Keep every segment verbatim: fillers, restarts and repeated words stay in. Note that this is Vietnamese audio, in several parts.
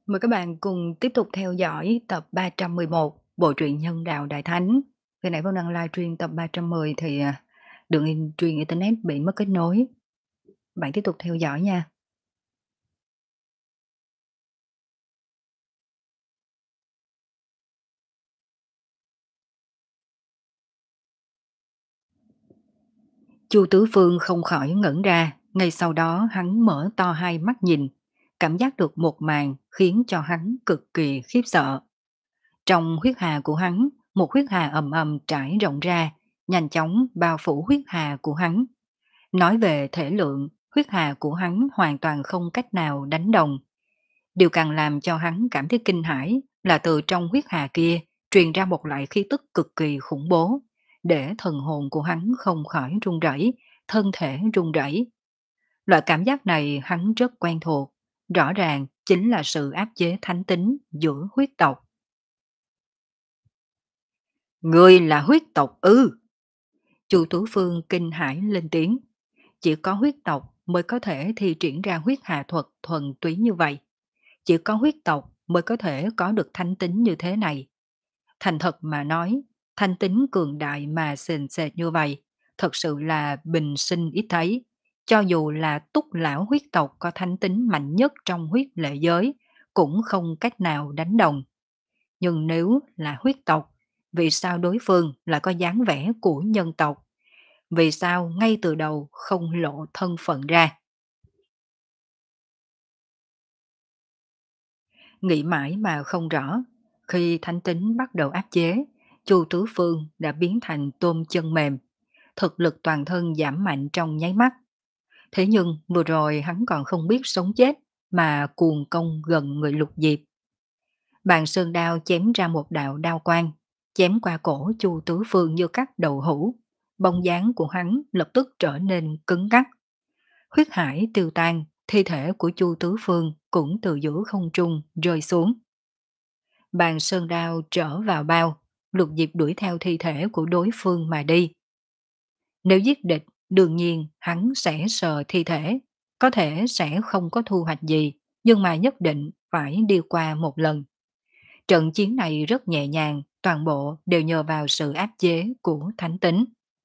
Mời các bạn cùng tiếp tục theo dõi tập ba trăm mười một bộ truyện Nhân đạo Đại Thánh. Khi nãy Vân đang livestream tập ba trăm mười thì à, đường in truyền internet bị mất kết nối. Bạn tiếp tục theo dõi nha. Chu Tứ Phương không khỏi ngẩn ra, ngay sau đó hắn mở to hai mắt nhìn, cảm giác được một màn khiến cho hắn cực kỳ khiếp sợ. Trong huyết hà của hắn, một huyết hà ầm ầm trải rộng ra, nhanh chóng bao phủ huyết hà của hắn. Nói về thể lượng, huyết hà của hắn hoàn toàn không cách nào đánh đồng. Điều càng làm cho hắn cảm thấy kinh hãi là từ trong huyết hà kia truyền ra một loại khí tức cực kỳ khủng bố, để thần hồn của hắn không khỏi run rẩy, thân thể run rẩy. Loại cảm giác này hắn rất quen thuộc, rõ ràng chính là sự áp chế thánh tính giữa huyết tộc. Ngươi là huyết tộc ư? Chu Tú Phương kinh hãi lên tiếng. Chỉ có huyết tộc mới có thể thi triển ra huyết hà thuật thuần túy như vậy. Chỉ có huyết tộc mới có thể có được thanh tính như thế này. Thành thật mà nói, thanh tính cường đại mà sền sệt như vậy, thật sự là bình sinh ít thấy. Cho dù là túc lão huyết tộc có thanh tính mạnh nhất trong huyết lệ giới, cũng không cách nào đánh đồng. Nhưng nếu là huyết tộc, vì sao đối phương lại có dáng vẻ của nhân tộc? Vì sao ngay từ đầu không lộ thân phận ra? Nghĩ mãi mà không rõ, khi thánh tính bắt đầu áp chế, Chu Tứ Phương đã biến thành tôm chân mềm, thực lực toàn thân giảm mạnh trong nháy mắt. Thế nhưng vừa rồi hắn còn không biết sống chết mà cuồng công gần người Lục Diệp. Bàn sơn đao chém ra một đạo đao quang, chém qua cổ Chu Tứ Phương như cắt đầu hũ. Bóng dáng của hắn lập tức trở nên cứng ngắc. Huyết hải tiêu tan, thi thể của Chu Tứ Phương cũng từ giữa không trung rơi xuống. Bàn sơn đao trở vào bao, Lục Diệp đuổi theo thi thể của đối phương mà đi. Nếu giết địch, đương nhiên hắn sẽ sờ thi thể, có thể sẽ không có thu hoạch gì, nhưng mà nhất định phải đi qua một lần. Trận chiến này rất nhẹ nhàng, toàn bộ đều nhờ vào sự áp chế của thánh tính.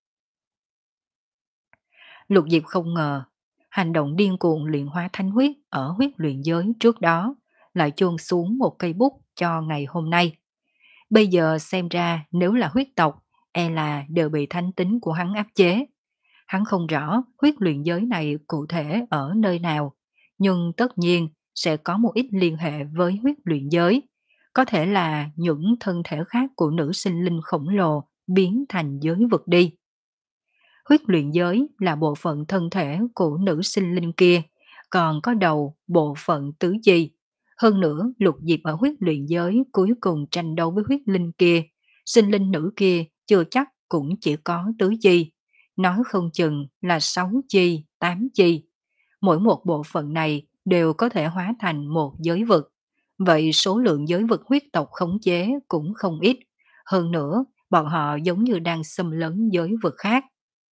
Lục Diệp không ngờ, hành động điên cuồng luyện hóa thánh huyết ở huyết luyện giới trước đó lại chôn xuống một cây bút cho ngày hôm nay. Bây giờ xem ra nếu là huyết tộc, e là đều bị thánh tính của hắn áp chế. Hắn không rõ huyết luyện giới này cụ thể ở nơi nào, nhưng tất nhiên sẽ có một ít liên hệ với huyết luyện giới. Có thể là những thân thể khác của nữ sinh linh khổng lồ biến thành giới vực đi. Huyết luyện giới là bộ phận thân thể của nữ sinh linh kia, còn có đầu bộ phận tứ chi. Hơn nữa, Lục Diệp ở huyết luyện giới cuối cùng tranh đấu với huyết linh kia. Sinh linh nữ kia chưa chắc cũng chỉ có tứ chi. Nói không chừng là sáu chi, tám chi. Mỗi một bộ phận này đều có thể hóa thành một giới vực. Vậy số lượng giới vực huyết tộc khống chế cũng không ít. Hơn nữa, bọn họ giống như đang xâm lấn giới vực khác.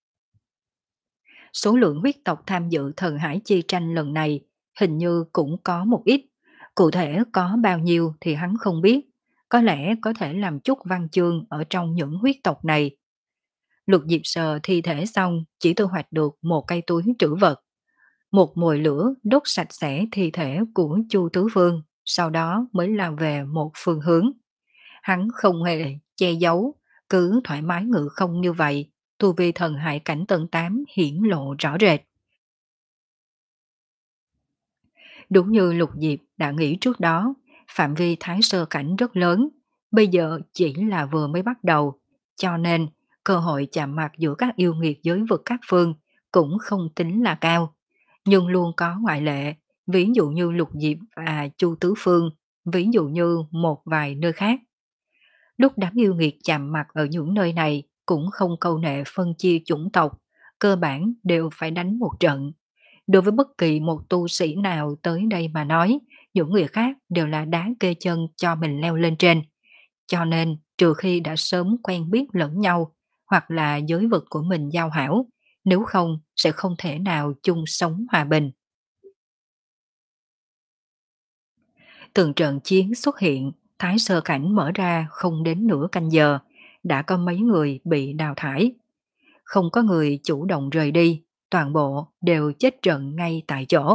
Số lượng huyết tộc tham dự thần hải chi tranh lần này hình như cũng có một ít. Cụ thể có bao nhiêu thì hắn không biết. Có lẽ có thể làm chút văn chương ở trong những huyết tộc này. Lục Diệp sờ thi thể xong chỉ thu hoạch được một cây túi trữ vật. Một mồi lửa đốt sạch sẽ thi thể của Chu Tứ Phương, sau đó mới làm về một phương hướng. Hắn không hề che giấu, cứ thoải mái ngự không như vậy, tu vi thần hải cảnh tầng tám hiển lộ rõ rệt. Đúng như Lục Diệp đã nghĩ trước đó, phạm vi thái sơ cảnh rất lớn, bây giờ chỉ là vừa mới bắt đầu, cho nên cơ hội chạm mặt giữa các yêu nghiệt giới vực các phương cũng không tính là cao. Nhưng luôn có ngoại lệ, ví dụ như Lục Diệp và Chu Tứ Phương, ví dụ như một vài nơi khác. Lúc đám yêu nghiệt chạm mặt ở những nơi này cũng không câu nệ phân chia chủng tộc, cơ bản đều phải đánh một trận. Đối với bất kỳ một tu sĩ nào tới đây mà nói, những người khác đều là đá kê chân cho mình leo lên trên. Cho nên, trừ khi đã sớm quen biết lẫn nhau, hoặc là giới vực của mình giao hảo, nếu không sẽ không thể nào chung sống hòa bình. Từng trận chiến xuất hiện, Thái Sơ Cảnh mở ra không đến nửa canh giờ, đã có mấy người bị đào thải. Không có người chủ động rời đi, toàn bộ đều chết trận ngay tại chỗ.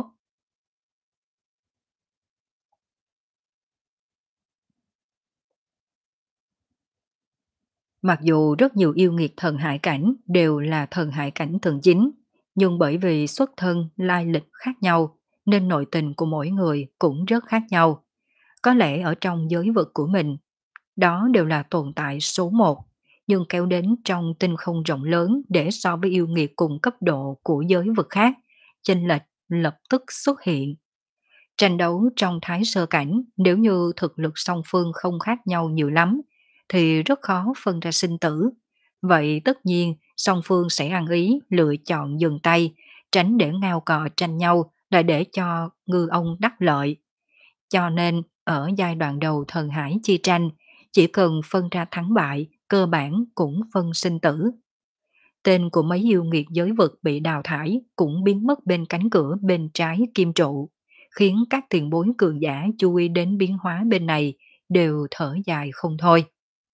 Mặc dù rất nhiều yêu nghiệt thần hải cảnh đều là thần hải cảnh tầng chín, nhưng bởi vì xuất thân lai lịch khác nhau, nên nội tình của mỗi người cũng rất khác nhau. Có lẽ ở trong giới vực của mình, đó đều là tồn tại số một, nhưng kéo đến trong tinh không rộng lớn để so với yêu nghiệt cùng cấp độ của giới vực khác, chênh lệch lập tức xuất hiện. Tranh đấu trong thái sơ cảnh nếu như thực lực song phương không khác nhau nhiều lắm thì rất khó phân ra sinh tử. Vậy tất nhiên song phương sẽ ăn ý lựa chọn dừng tay, tránh để ngao cò tranh nhau là để cho ngư ông đắc lợi. Cho nên ở giai đoạn đầu thần hải chi tranh, chỉ cần phân ra thắng bại, cơ bản cũng phân sinh tử. Tên của mấy yêu nghiệt giới vực bị đào thải cũng biến mất bên cánh cửa bên trái kim trụ, khiến các tiền bối cường giả chú ý đến biến hóa bên này đều thở dài không thôi.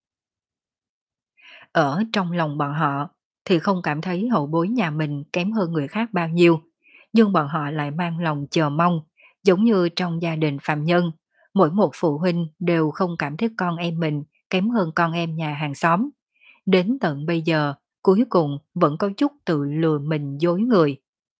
Ở trong lòng bọn họ thì không cảm thấy hậu bối nhà mình kém hơn người khác bao nhiêu, nhưng bọn họ lại mang lòng chờ mong, giống như trong gia đình phạm nhân, mỗi một phụ huynh đều không cảm thấy con em mình kém hơn con em nhà hàng xóm. Đến tận bây giờ, cuối cùng vẫn có chút tự lừa mình dối người.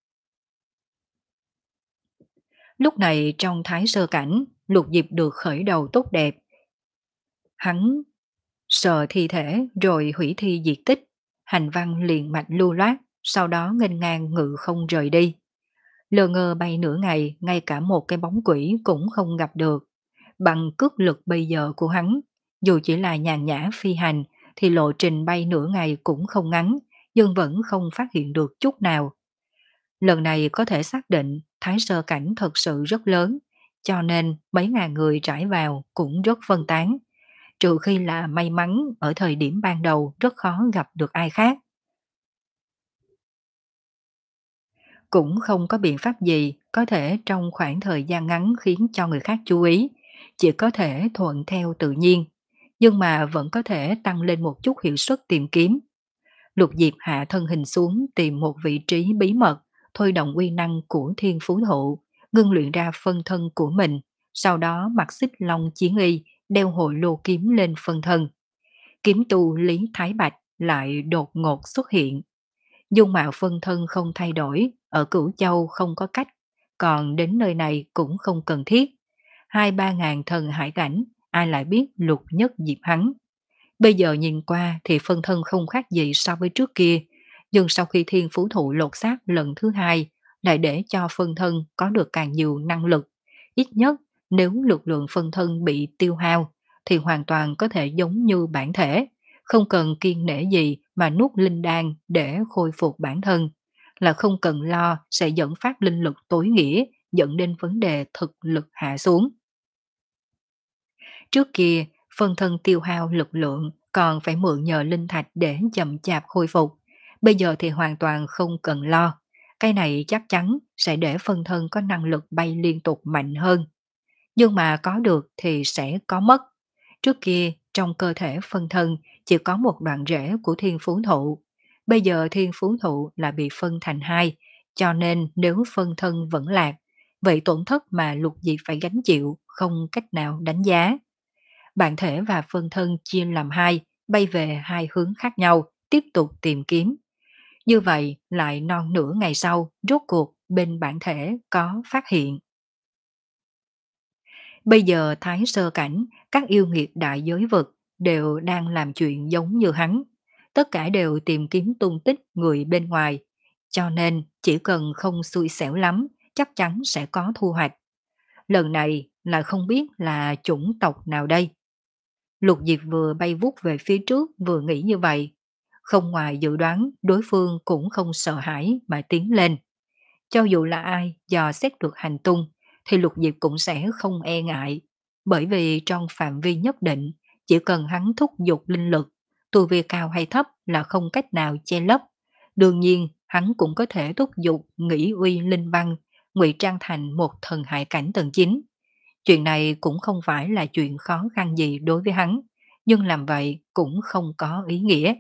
Lúc này trong thái sơ cảnh, Lục Diệp được khởi đầu tốt đẹp. Hắn sờ thi thể rồi hủy thi diệt tích, hành văn liền mạch lưu loát, sau đó nghênh ngang ngự không rời đi. Lờ ngơ bay nửa ngày, ngay cả một cái bóng quỷ cũng không gặp được. Bằng cước lực bây giờ của hắn, dù chỉ là nhàn nhã phi hành, thì lộ trình bay nửa ngày cũng không ngắn, nhưng vẫn không phát hiện được chút nào. Lần này có thể xác định thái sơ cảnh thật sự rất lớn, cho nên mấy ngàn người trải vào cũng rất phân tán, trừ khi là may mắn ở thời điểm ban đầu rất khó gặp được ai khác. Cũng không có biện pháp gì có thể trong khoảng thời gian ngắn khiến cho người khác chú ý, chỉ có thể thuận theo tự nhiên, nhưng mà vẫn có thể tăng lên một chút hiệu suất tìm kiếm. Lục Diệp hạ thân hình xuống tìm một vị trí bí mật, thôi động uy năng của thiên phú thụ, ngưng luyện ra phân thân của mình, sau đó mặc xích long chiến y, đeo hội lô kiếm lên phân thân. Kiếm tu Lý Thái Bạch lại đột ngột xuất hiện. Dung mạo phân thân không thay đổi, ở Cửu Châu không có cách, còn đến nơi này cũng không cần thiết. Hai ba ngàn thần hải cảnh, ai lại biết lục nhất diệp hắn. Bây giờ nhìn qua thì phân thân không khác gì so với trước kia, nhưng sau khi thiên phú thụ lột xác lần thứ hai, lại để cho phân thân có được càng nhiều năng lực. Ít nhất nếu lực lượng phân thân bị tiêu hao, thì hoàn toàn có thể giống như bản thể, không cần kiên nể gì mà nuốt linh đan để khôi phục bản thân, là không cần lo sẽ dẫn phát linh lực tối nghĩa, dẫn đến vấn đề thực lực hạ xuống. Trước kia, phân thân tiêu hao lực lượng còn phải mượn nhờ linh thạch để chậm chạp khôi phục. Bây giờ thì hoàn toàn không cần lo. Cái này chắc chắn sẽ để phân thân có năng lực bay liên tục mạnh hơn. Nhưng mà có được thì sẽ có mất. Trước kia, trong cơ thể phân thân chỉ có một đoạn rễ của thiên phú thụ. Bây giờ thiên phú thụ là bị phân thành hai, cho nên nếu phân thân vẫn lạc, vậy tổn thất mà lục diệp phải gánh chịu không cách nào đánh giá. Bản thể và phân thân chia làm hai, bay về hai hướng khác nhau, tiếp tục tìm kiếm. Như vậy, lại non nửa ngày sau, rốt cuộc bên bản thể có phát hiện. Bây giờ Thái Sơ Cảnh, các yêu nghiệt đại giới vực đều đang làm chuyện giống như hắn. Tất cả đều tìm kiếm tung tích người bên ngoài. Cho nên chỉ cần không xui xẻo lắm, chắc chắn sẽ có thu hoạch. Lần này là không biết là chủng tộc nào đây. Lục Diệp vừa bay vút về phía trước vừa nghĩ như vậy. Không ngoài dự đoán đối phương cũng không sợ hãi mà tiến lên. Cho dù là ai dò xét được hành tung thì Lục Diệp cũng sẽ không e ngại. Bởi vì trong phạm vi nhất định chỉ cần hắn thúc giục linh lực, tu vi cao hay thấp là không cách nào che lấp. Đương nhiên hắn cũng có thể thúc giục nghĩ uy linh văn, ngụy trang thành một thần hải cảnh tầng chín. Chuyện này cũng không phải là chuyện khó khăn gì đối với hắn, nhưng làm vậy cũng không có ý nghĩa.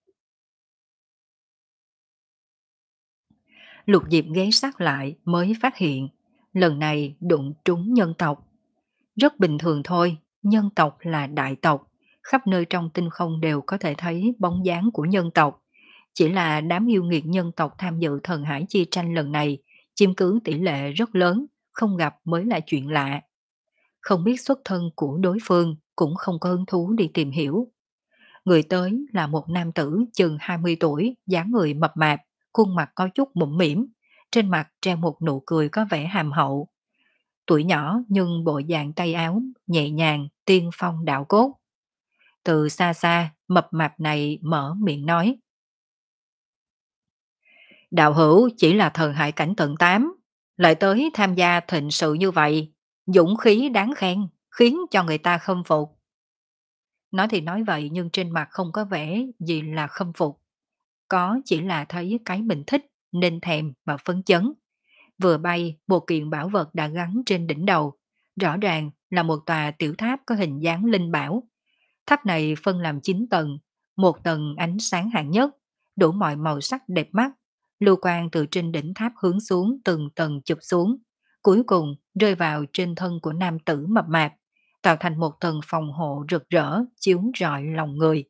Lục Diệp ghé sát lại mới phát hiện, lần này đụng trúng nhân tộc. Rất bình thường thôi, nhân tộc là đại tộc, khắp nơi trong tinh không đều có thể thấy bóng dáng của nhân tộc. Chỉ là đám yêu nghiệt nhân tộc tham dự thần hải chi tranh lần này, chiếm cứ tỷ lệ rất lớn, không gặp mới là chuyện lạ. Không biết xuất thân của đối phương, cũng không có hứng thú đi tìm hiểu. Người tới là một nam tử chừng hai mươi tuổi, dáng người mập mạp, khuôn mặt có chút mũm mĩm, trên mặt treo một nụ cười có vẻ hàm hậu. Tuổi nhỏ nhưng bộ dạng tay áo nhẹ nhàng, tiên phong đạo cốt. Từ xa xa, mập mạp này mở miệng nói: Đạo hữu chỉ là thần hải cảnh tầng tám, lại tới tham gia thịnh sự như vậy, dũng khí đáng khen, khiến cho người ta khâm phục. Nói thì nói vậy nhưng trên mặt không có vẻ gì là khâm phục, có chỉ là thấy cái mình thích nên thèm và phấn chấn. Vừa bay, một kiện bảo vật đã gắn trên đỉnh đầu, rõ ràng là một tòa tiểu tháp có hình dáng linh bảo. Tháp này phân làm chín tầng, một tầng ánh sáng hạng nhất, đủ mọi màu sắc đẹp mắt. Lưu quang từ trên đỉnh tháp hướng xuống từng tầng chụp xuống, cuối cùng rơi vào trên thân của nam tử mập mạp, tạo thành một tầng phòng hộ rực rỡ, chiếu rọi lòng người.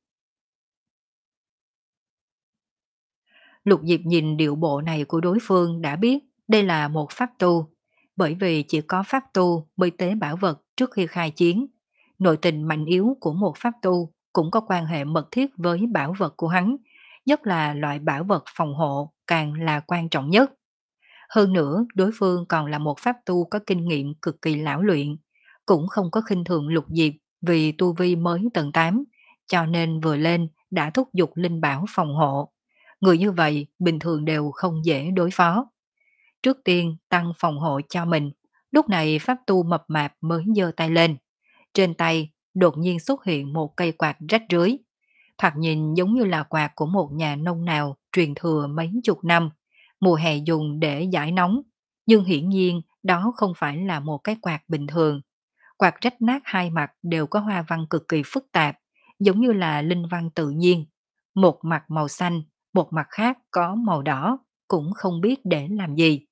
Lục Diệp nhìn điệu bộ này của đối phương đã biết đây là một pháp tu, bởi vì chỉ có pháp tu mới tế bảo vật trước khi khai chiến. Nội tình mạnh yếu của một pháp tu cũng có quan hệ mật thiết với bảo vật của hắn, nhất là loại bảo vật phòng hộ càng là quan trọng nhất. Hơn nữa, đối phương còn là một pháp tu có kinh nghiệm cực kỳ lão luyện, cũng không có khinh thường Lục Diệp vì tu vi mới tầng tám, cho nên vừa lên đã thúc giục linh bảo phòng hộ. Người như vậy bình thường đều không dễ đối phó. Trước tiên tăng phòng hộ cho mình, lúc này pháp tu mập mạp mới giơ tay lên. Trên tay đột nhiên xuất hiện một cây quạt rách rưới, thoạt nhìn giống như là quạt của một nhà nông nào truyền thừa mấy chục năm, mùa hè dùng để giải nóng. Nhưng hiển nhiên đó không phải là một cái quạt bình thường. Quạt rách nát hai mặt đều có hoa văn cực kỳ phức tạp, giống như là linh văn tự nhiên. Một mặt màu xanh, một mặt khác có màu đỏ, cũng không biết để làm gì.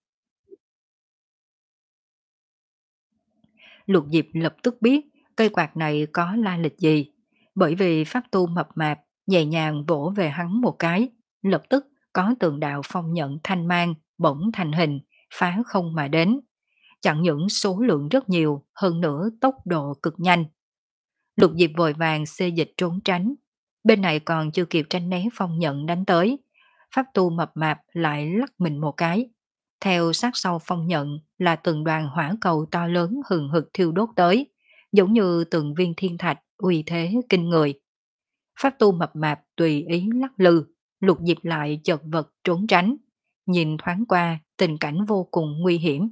Lục Diệp lập tức biết cây quạt này có la lịch gì, bởi vì pháp tu mập mạp nhẹ nhàng vỗ về hắn một cái, lập tức có tượng đạo phong nhận thanh mang bỗng thành hình, phá không mà đến. Chẳng những số lượng rất nhiều, hơn nữa tốc độ cực nhanh. Lục Diệp vội vàng xê dịch trốn tránh, bên này còn chưa kịp tránh né phong nhận đánh tới, pháp tu mập mạp lại lắc mình một cái. Theo sát sau phong nhận là từng đoàn hỏa cầu to lớn hừng hực thiêu đốt tới, giống như từng viên thiên thạch uy thế kinh người. Pháp tu mập mạp tùy ý lắc lư, Lục Diệp lại chật vật trốn tránh, nhìn thoáng qua tình cảnh vô cùng nguy hiểm.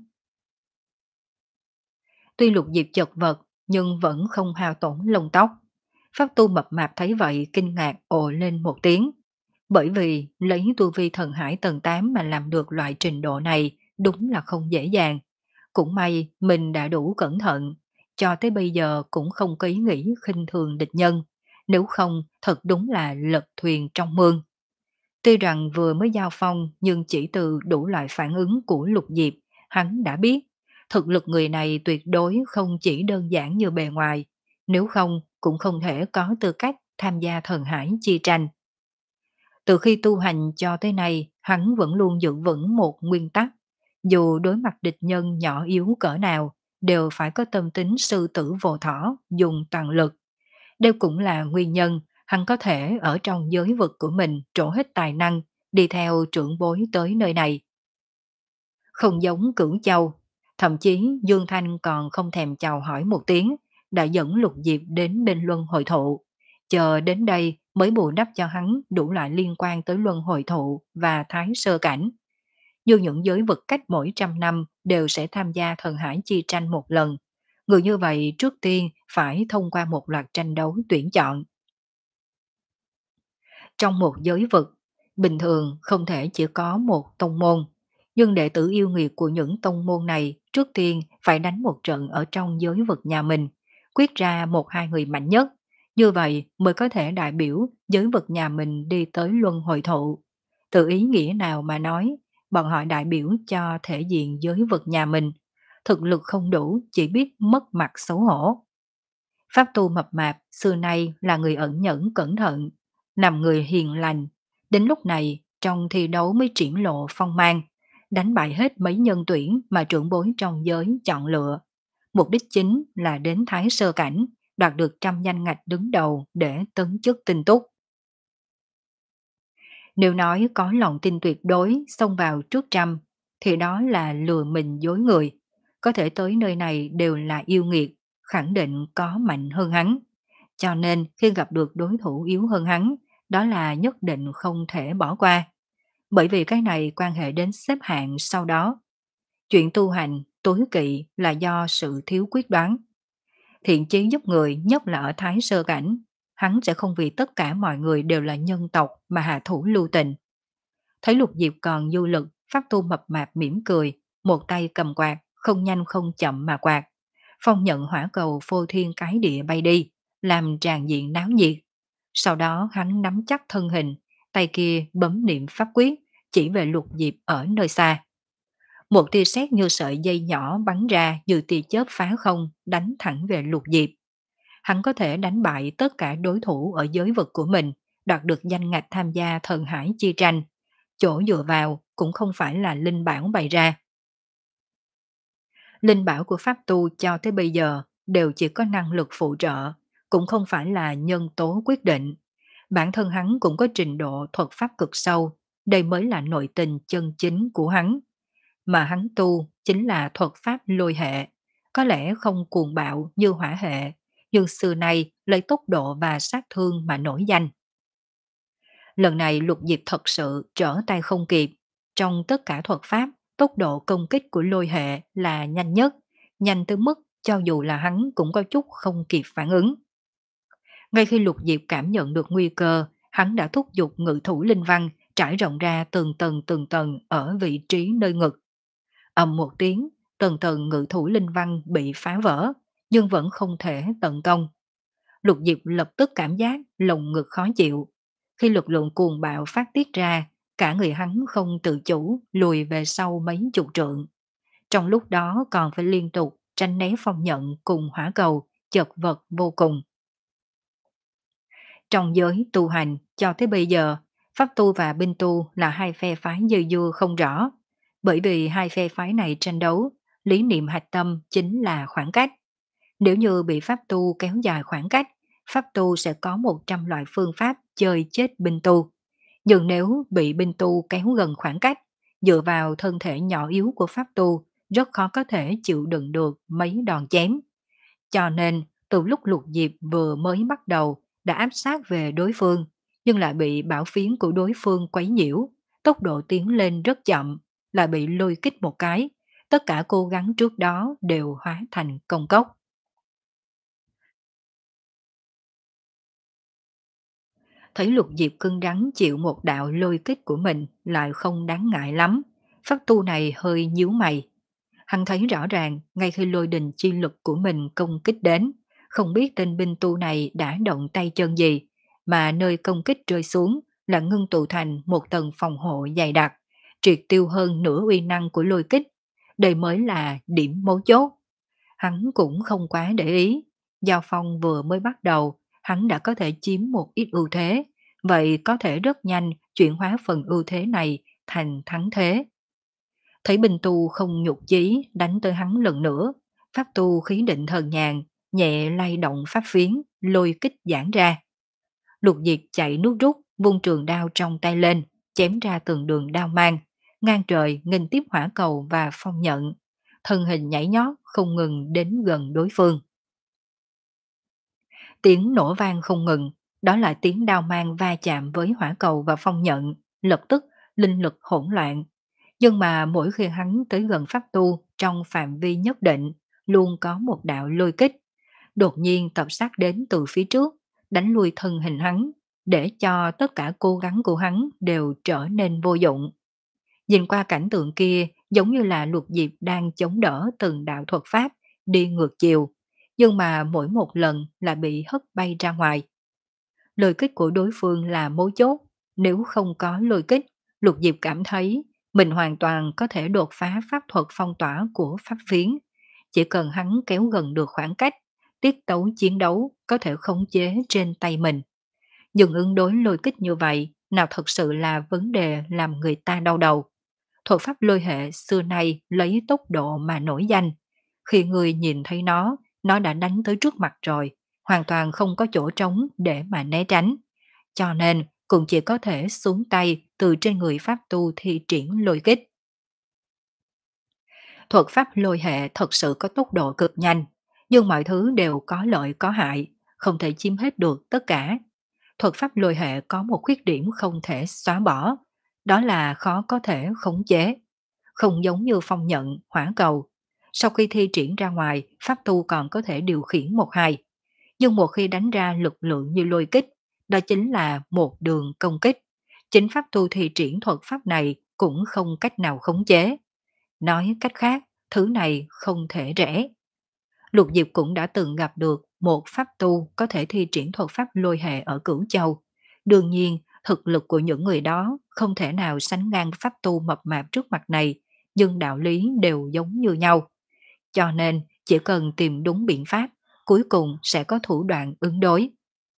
Tuy Lục Diệp chật vật nhưng vẫn không hao tổn lông tóc. Pháp tu mập mạp thấy vậy kinh ngạc ồ lên một tiếng, bởi vì lấy tu vi thần hải tầng tám mà làm được loại trình độ này đúng là không dễ dàng. Cũng may mình đã đủ cẩn thận, cho tới bây giờ cũng không có ý nghĩ khinh thường địch nhân, nếu không thật đúng là lật thuyền trong mương. Tuy rằng vừa mới giao phong nhưng chỉ từ đủ loại phản ứng của Lục Diệp, hắn đã biết thực lực người này tuyệt đối không chỉ đơn giản như bề ngoài, nếu không cũng không thể có tư cách tham gia thần hải chi tranh. Từ khi tu hành cho tới nay, hắn vẫn luôn giữ vững một nguyên tắc, dù đối mặt địch nhân nhỏ yếu cỡ nào, đều phải có tâm tính sư tử vô thỏ, dùng toàn lực. Đây cũng là nguyên nhân hắn có thể ở trong giới vực của mình trổ hết tài năng, đi theo trưởng bối tới nơi này. Không giống Cửu Châu, thậm chí Dương Thanh còn không thèm chào hỏi một tiếng, đã dẫn Lục Diệp đến bên luân hồi thụ. Chờ đến đây mới bù đắp cho hắn đủ loại liên quan tới luân hồi thụ và thái sơ cảnh. Như những giới vực cách mỗi trăm năm đều sẽ tham gia thần hải chi tranh một lần. Người như vậy trước tiên phải thông qua một loạt tranh đấu tuyển chọn. Trong một giới vực, bình thường không thể chỉ có một tông môn. Nhưng đệ tử yêu nghiệt của những tông môn này trước tiên phải đánh một trận ở trong giới vực nhà mình, quyết ra một hai người mạnh nhất. Như vậy mới có thể đại biểu giới vực nhà mình đi tới luân hồi thụ. Từ ý nghĩa nào mà nói, bọn họ đại biểu cho thể diện giới vực nhà mình. Thực lực không đủ, chỉ biết mất mặt xấu hổ. Pháp tu mập mạp xưa nay là người ẩn nhẫn cẩn thận, nằm người hiền lành. Đến lúc này, trong thi đấu mới triển lộ phong mang, đánh bại hết mấy nhân tuyển mà trưởng bối trong giới chọn lựa. Mục đích chính là đến Thái Sơ Cảnh, đoạt được trăm danh ngạch đứng đầu để tấn chức tinh túc. Nếu nói có lòng tin tuyệt đối xông vào trước trăm, thì đó là lừa mình dối người. Có thể tới nơi này đều là yêu nghiệt, khẳng định có mạnh hơn hắn. Cho nên khi gặp được đối thủ yếu hơn hắn, đó là nhất định không thể bỏ qua. Bởi vì cái này quan hệ đến xếp hạng sau đó. Chuyện tu hành, tối kỵ là do sự thiếu quyết đoán. Thiện chí giúp người, nhất là ở Thái Sơ Cảnh, hắn sẽ không vì tất cả mọi người đều là nhân tộc mà hạ thủ lưu tình. Thấy Lục Diệp còn du lực, Pháp Tu mập mạp mỉm cười, một tay cầm quạt, không nhanh không chậm mà quạt. Phong nhận hỏa cầu phô thiên cái địa bay đi, làm tràn diện náo nhiệt. Sau đó hắn nắm chắc thân hình, tay kia bấm niệm pháp quyết, chỉ về Lục Diệp ở nơi xa. Một tia sét như sợi dây nhỏ bắn ra như tia chớp phá không, đánh thẳng về Lục Diệp. Hắn có thể đánh bại tất cả đối thủ ở giới vực của mình, đoạt được danh ngạch tham gia thần hải chi tranh. Chỗ dựa vào cũng không phải là linh bảo bày ra. Linh bảo của pháp tu cho tới bây giờ đều chỉ có năng lực phụ trợ, cũng không phải là nhân tố quyết định. Bản thân hắn cũng có trình độ thuật pháp cực sâu, đây mới là nội tình chân chính của hắn. Mà hắn tu chính là thuật pháp lôi hệ, có lẽ không cuồng bạo như hỏa hệ, nhưng xưa nay lấy tốc độ và sát thương mà nổi danh. Lần này Lục Diệp thật sự trở tay không kịp. Trong tất cả thuật pháp, tốc độ công kích của lôi hệ là nhanh nhất, nhanh tới mức cho dù là hắn cũng có chút không kịp phản ứng. Ngay khi Lục Diệp cảm nhận được nguy cơ, hắn đã thúc giục ngự thủ linh văn trải rộng ra từng tầng từng tầng ở vị trí nơi ngực. Ầm một tiếng, từng tầng ngự thủ linh văn bị phá vỡ, nhưng vẫn không thể tận công. Lục Diệp lập tức cảm giác lồng ngực khó chịu. Khi lực lượng cuồng bạo phát tiết ra, cả người hắn không tự chủ lùi về sau mấy chục trượng. Trong lúc đó còn phải liên tục tránh né phong nhận cùng hỏa cầu, chật vật vô cùng. Trong giới tu hành cho tới bây giờ, pháp tu và binh tu là hai phe phái dư dưa không rõ. Bởi vì hai phe phái này tranh đấu, lý niệm hạch tâm chính là khoảng cách. Nếu như bị pháp tu kéo dài khoảng cách, pháp tu sẽ có một trăm loại phương pháp chơi chết binh tu. Nhưng nếu bị binh tu kéo gần khoảng cách, dựa vào thân thể nhỏ yếu của pháp tu, rất khó có thể chịu đựng được mấy đòn chém. Cho nên, từ lúc Lục Diệp vừa mới bắt đầu đã áp sát về đối phương, nhưng lại bị bảo phiến của đối phương quấy nhiễu, tốc độ tiến lên rất chậm, lại bị lôi kích một cái. Tất cả cố gắng trước đó đều hóa thành công cốc. Thấy Lục Diệp cứng rắn chịu một đạo lôi kích của mình lại không đáng ngại lắm. Pháp tu này hơi nhíu mày. Hắn thấy rõ ràng ngay khi lôi đình chi lực của mình công kích đến, không biết tên binh tu này đã động tay chân gì, mà nơi công kích rơi xuống là ngưng tụ thành một tầng phòng hộ dày đặc, triệt tiêu hơn nửa uy năng của lôi kích. Đây mới là điểm mấu chốt. Hắn cũng không quá để ý. Giao phong vừa mới bắt đầu, hắn đã có thể chiếm một ít ưu thế, vậy có thể rất nhanh chuyển hóa phần ưu thế này thành thắng thế. Thấy binh tu không nhục chí đánh tới hắn lần nữa, pháp tu khí định thần nhàn, nhẹ lay động pháp phiến, lôi kích giãn ra. Lục Diệp chạy nuốt rút, vung trường đao trong tay lên, chém ra từng đường đao mang, ngang trời nghênh tiếp hỏa cầu và phong nhận. Thân hình nhảy nhót không ngừng đến gần đối phương. Tiếng nổ vang không ngừng, đó là tiếng đao mang va chạm với hỏa cầu và phong nhận, lập tức linh lực hỗn loạn. Nhưng mà mỗi khi hắn tới gần pháp tu trong phạm vi nhất định, luôn có một đạo lôi kích, đột nhiên tập sát đến từ phía trước, đánh lui thân hình hắn, để cho tất cả cố gắng của hắn đều trở nên vô dụng. Nhìn qua cảnh tượng kia, giống như là Lục Diệp đang chống đỡ từng đạo thuật pháp đi ngược chiều, nhưng mà mỗi một lần là bị hất bay ra ngoài. Lôi kích của đối phương là mấu chốt, nếu không có lôi kích, Lục Diệp cảm thấy mình hoàn toàn có thể đột phá pháp thuật phong tỏa của pháp phiến, chỉ cần hắn kéo gần được khoảng cách, tiết tấu chiến đấu có thể khống chế trên tay mình. Nhưng ứng đối lôi kích như vậy, nào thật sự là vấn đề làm người ta đau đầu. Thuật pháp lôi hệ xưa nay lấy tốc độ mà nổi danh. Khi người nhìn thấy nó, nó đã đánh tới trước mặt rồi, hoàn toàn không có chỗ trống để mà né tránh. Cho nên cũng chỉ có thể xuống tay từ trên người pháp tu thi triển lôi kích. Thuật pháp lôi hệ thật sự có tốc độ cực nhanh, nhưng mọi thứ đều có lợi có hại, không thể chiếm hết được tất cả. Thuật pháp lôi hệ có một khuyết điểm không thể xóa bỏ, đó là khó có thể khống chế. Không giống như phong nhận, hỏa cầu. Sau khi thi triển ra ngoài, pháp tu còn có thể điều khiển một hai. Nhưng một khi đánh ra lực lượng như lôi kích, đó chính là một đường công kích. Chính pháp tu thi triển thuật pháp này cũng không cách nào khống chế. Nói cách khác, thứ này không thể rẻ. Lục Diệp cũng đã từng gặp được một pháp tu có thể thi triển thuật pháp lôi hệ ở Cửu Châu. Đương nhiên, thực lực của những người đó không thể nào sánh ngang pháp tu mập mạp trước mặt này, nhưng đạo lý đều giống như nhau. Cho nên, chỉ cần tìm đúng biện pháp, cuối cùng sẽ có thủ đoạn ứng đối.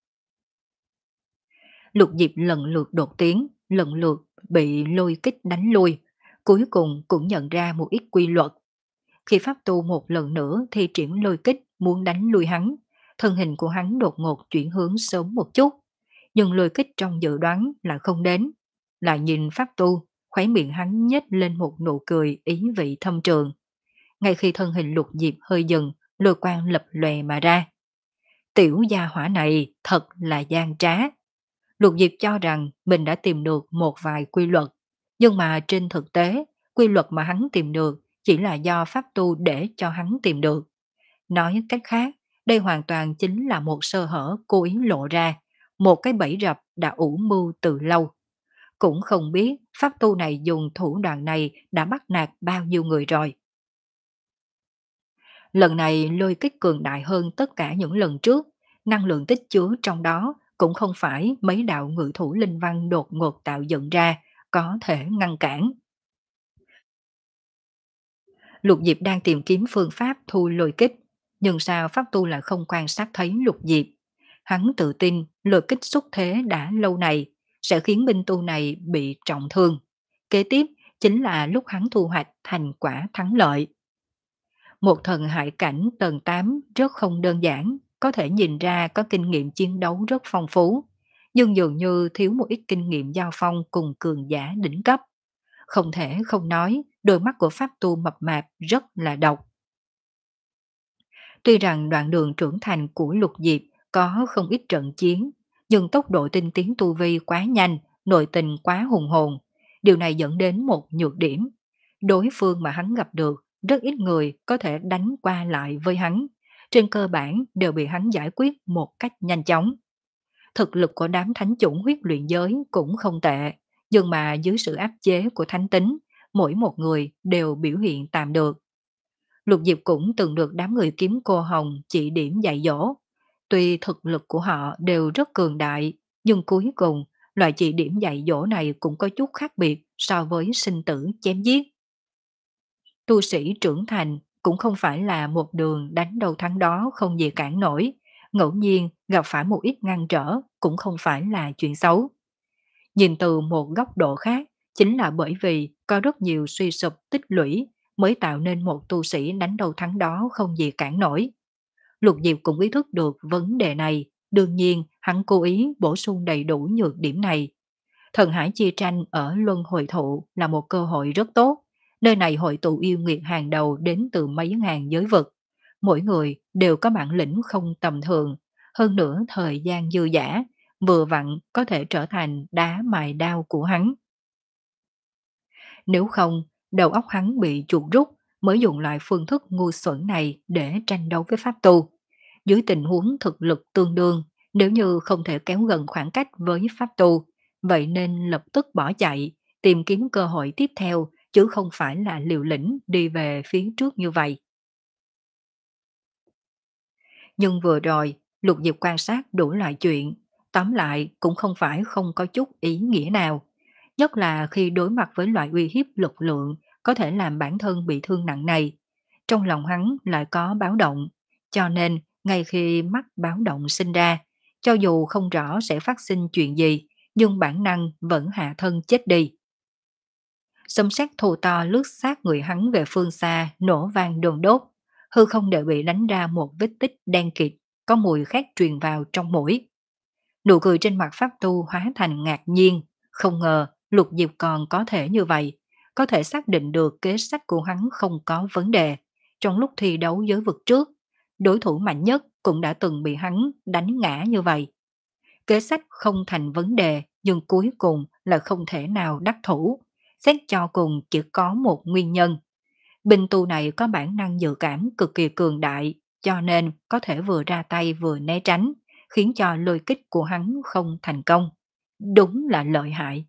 Lục Diệp lần lượt đột tiến, lần lượt bị lôi kích đánh lui, cuối cùng cũng nhận ra một ít quy luật. Khi pháp tu một lần nữa thi triển lôi kích muốn đánh lui hắn, thân hình của hắn đột ngột chuyển hướng sớm một chút, nhưng lôi kích trong dự đoán là không đến. Lại nhìn pháp tu, khóe miệng hắn nhếch lên một nụ cười ý vị thâm trường. Ngay khi thân hình Lục Diệp hơi dừng, lôi quang lập lòe mà ra. Tiểu gia hỏa này thật là gian trá. Lục Diệp cho rằng mình đã tìm được một vài quy luật, nhưng mà trên thực tế, quy luật mà hắn tìm được chỉ là do pháp tu để cho hắn tìm được. Nói cách khác, đây hoàn toàn chính là một sơ hở cố ý lộ ra, một cái bẫy rập đã ủ mưu từ lâu. Cũng không biết pháp tu này dùng thủ đoạn này đã bắt nạt bao nhiêu người rồi. Lần này lôi kích cường đại hơn tất cả những lần trước, năng lượng tích chứa trong đó cũng không phải mấy đạo ngự thủ linh văn đột ngột tạo dựng ra, có thể ngăn cản. Lục Diệp đang tìm kiếm phương pháp thu lôi kích, nhưng sao pháp tu lại không quan sát thấy Lục Diệp. Hắn tự tin lôi kích xuất thế đã lâu này, sẽ khiến binh tu này bị trọng thương. Kế tiếp chính là lúc hắn thu hoạch thành quả thắng lợi. Một thần hải cảnh tầng tám rất không đơn giản, có thể nhìn ra có kinh nghiệm chiến đấu rất phong phú, nhưng dường như thiếu một ít kinh nghiệm giao phong cùng cường giả đỉnh cấp. Không thể không nói, đôi mắt của pháp tu mập mạp rất là độc. Tuy rằng đoạn đường trưởng thành của Lục Diệp có không ít trận chiến, nhưng tốc độ tinh tiến tu vi quá nhanh, nội tình quá hùng hồn. Điều này dẫn đến một nhược điểm. Đối phương mà hắn gặp được, rất ít người có thể đánh qua lại với hắn. Trên cơ bản đều bị hắn giải quyết một cách nhanh chóng. Thực lực của đám thánh chủng huyết luyện giới cũng không tệ, nhưng mà dưới sự áp chế của thánh tính, mỗi một người đều biểu hiện tạm được. Lục Diệp cũng từng được đám người kiếm cô hồng chỉ điểm dạy dỗ. Tuy thực lực của họ đều rất cường đại, nhưng cuối cùng loại chỉ điểm dạy dỗ này cũng có chút khác biệt so với sinh tử chém giết. Tu sĩ trưởng thành cũng không phải là một đường đánh đầu thắng đó không gì cản nổi, ngẫu nhiên gặp phải một ít ngăn trở cũng không phải là chuyện xấu. Nhìn từ một góc độ khác, chính là bởi vì có rất nhiều suy sụp tích lũy mới tạo nên một tu sĩ đánh đầu thắng đó không gì cản nổi. Lục Diệp cũng ý thức được vấn đề này, đương nhiên hắn cố ý bổ sung đầy đủ nhược điểm này. Thần Hải Chi Tranh ở Luân Hồi Thụ là một cơ hội rất tốt, nơi này hội tụ yêu nghiệt hàng đầu đến từ mấy ngàn giới vực. Mỗi người đều có bản lĩnh không tầm thường, hơn nữa thời gian dư dả, vừa vặn có thể trở thành đá mài đao của hắn. Nếu không, đầu óc hắn bị chuột rút mới dùng lại phương thức ngu xuẩn này để tranh đấu với pháp tu. Dưới tình huống thực lực tương đương, nếu như không thể kéo gần khoảng cách với pháp tu, vậy nên lập tức bỏ chạy, tìm kiếm cơ hội tiếp theo chứ không phải là liều lĩnh đi về phía trước như vậy. Nhưng vừa rồi, Lục Diệp quan sát đủ loại chuyện, tóm lại cũng không phải không có chút ý nghĩa nào. Nhất là khi đối mặt với loại uy hiếp lực lượng có thể làm bản thân bị thương nặng này. Trong lòng hắn lại có báo động, cho nên ngay khi mắt báo động sinh ra, cho dù không rõ sẽ phát sinh chuyện gì, nhưng bản năng vẫn hạ thân chết đi. Xâm sát thô to lướt sát người hắn về phương xa, nổ vang đồn đốt. Hư không đều bị đánh ra một vết tích đen kịt, có mùi khét truyền vào trong mũi. Nụ cười trên mặt pháp tu hóa thành ngạc nhiên, không ngờ Lục Diệp còn có thể như vậy, có thể xác định được kế sách của hắn không có vấn đề. Trong lúc thi đấu giới vực trước, đối thủ mạnh nhất cũng đã từng bị hắn đánh ngã như vậy. Kế sách không thành vấn đề, nhưng cuối cùng là không thể nào đắc thủ. Xét cho cùng chỉ có một nguyên nhân. Binh tu này có bản năng dự cảm cực kỳ cường đại, cho nên có thể vừa ra tay vừa né tránh, khiến cho lôi kích của hắn không thành công. Đúng là lợi hại.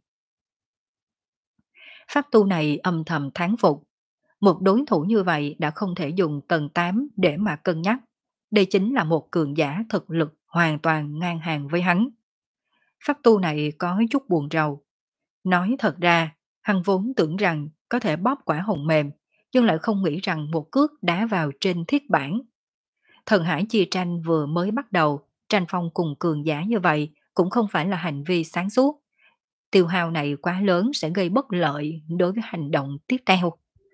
Pháp tu này âm thầm thán phục. Một đối thủ như vậy đã không thể dùng tầng tám để mà cân nhắc. Đây chính là một cường giả thực lực hoàn toàn ngang hàng với hắn. Pháp tu này có chút buồn rầu. Nói thật ra, hắn vốn tưởng rằng có thể bóp quả hồng mềm, nhưng lại không nghĩ rằng một cước đá vào trên thiết bản. Thần hải chia tranh vừa mới bắt đầu, tranh phong cùng cường giả như vậy cũng không phải là hành vi sáng suốt. Tiêu hao này quá lớn sẽ gây bất lợi đối với hành động tiếp theo.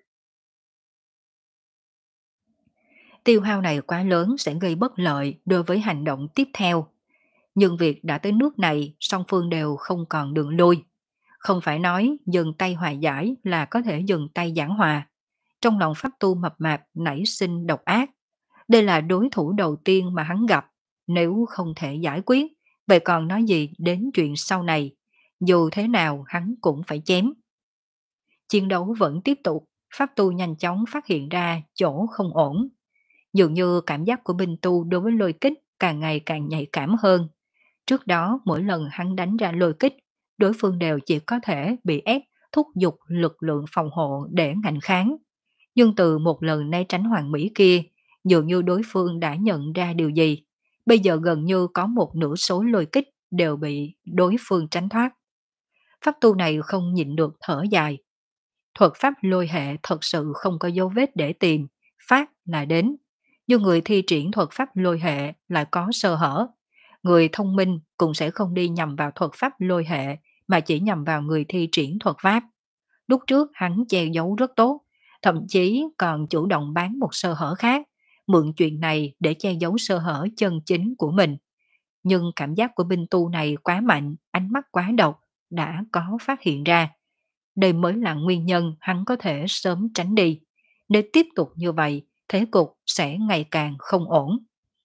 Tiêu hao này quá lớn sẽ gây bất lợi đối với hành động tiếp theo. Nhưng việc đã tới nước này, song phương đều không còn đường lui. Không phải nói dừng tay hòa giải là có thể dừng tay giảng hòa. Trong lòng pháp tu mập mạp nảy sinh độc ác. Đây là đối thủ đầu tiên mà hắn gặp. Nếu không thể giải quyết, vậy còn nói gì đến chuyện sau này. Dù thế nào hắn cũng phải chém. Chiến đấu vẫn tiếp tục. Pháp tu nhanh chóng phát hiện ra chỗ không ổn. Dường như cảm giác của binh tu đối với lôi kích càng ngày càng nhạy cảm hơn. Trước đó mỗi lần hắn đánh ra lôi kích, đối phương đều chỉ có thể bị ép thúc giục lực lượng phòng hộ để ngạnh kháng. Nhưng từ một lần né tránh hoàng mỹ kia, dường như đối phương đã nhận ra điều gì. Bây giờ gần như có một nửa số lôi kích đều bị đối phương tránh thoát. Pháp tu này không nhịn được thở dài. Thuật pháp lôi hệ thật sự không có dấu vết để tìm, phát là đến. Nhưng người thi triển thuật pháp lôi hệ lại có sơ hở. Người thông minh cũng sẽ không đi nhằm vào thuật pháp lôi hệ, mà chỉ nhằm vào người thi triển thuật pháp. Lúc trước hắn che giấu rất tốt, thậm chí còn chủ động bán một sơ hở khác, mượn chuyện này để che giấu sơ hở chân chính của mình. Nhưng cảm giác của binh tu này quá mạnh, ánh mắt quá độc, đã có phát hiện ra. Đây mới là nguyên nhân hắn có thể sớm tránh đi. Nếu tiếp tục như vậy, thế cục sẽ ngày càng không ổn.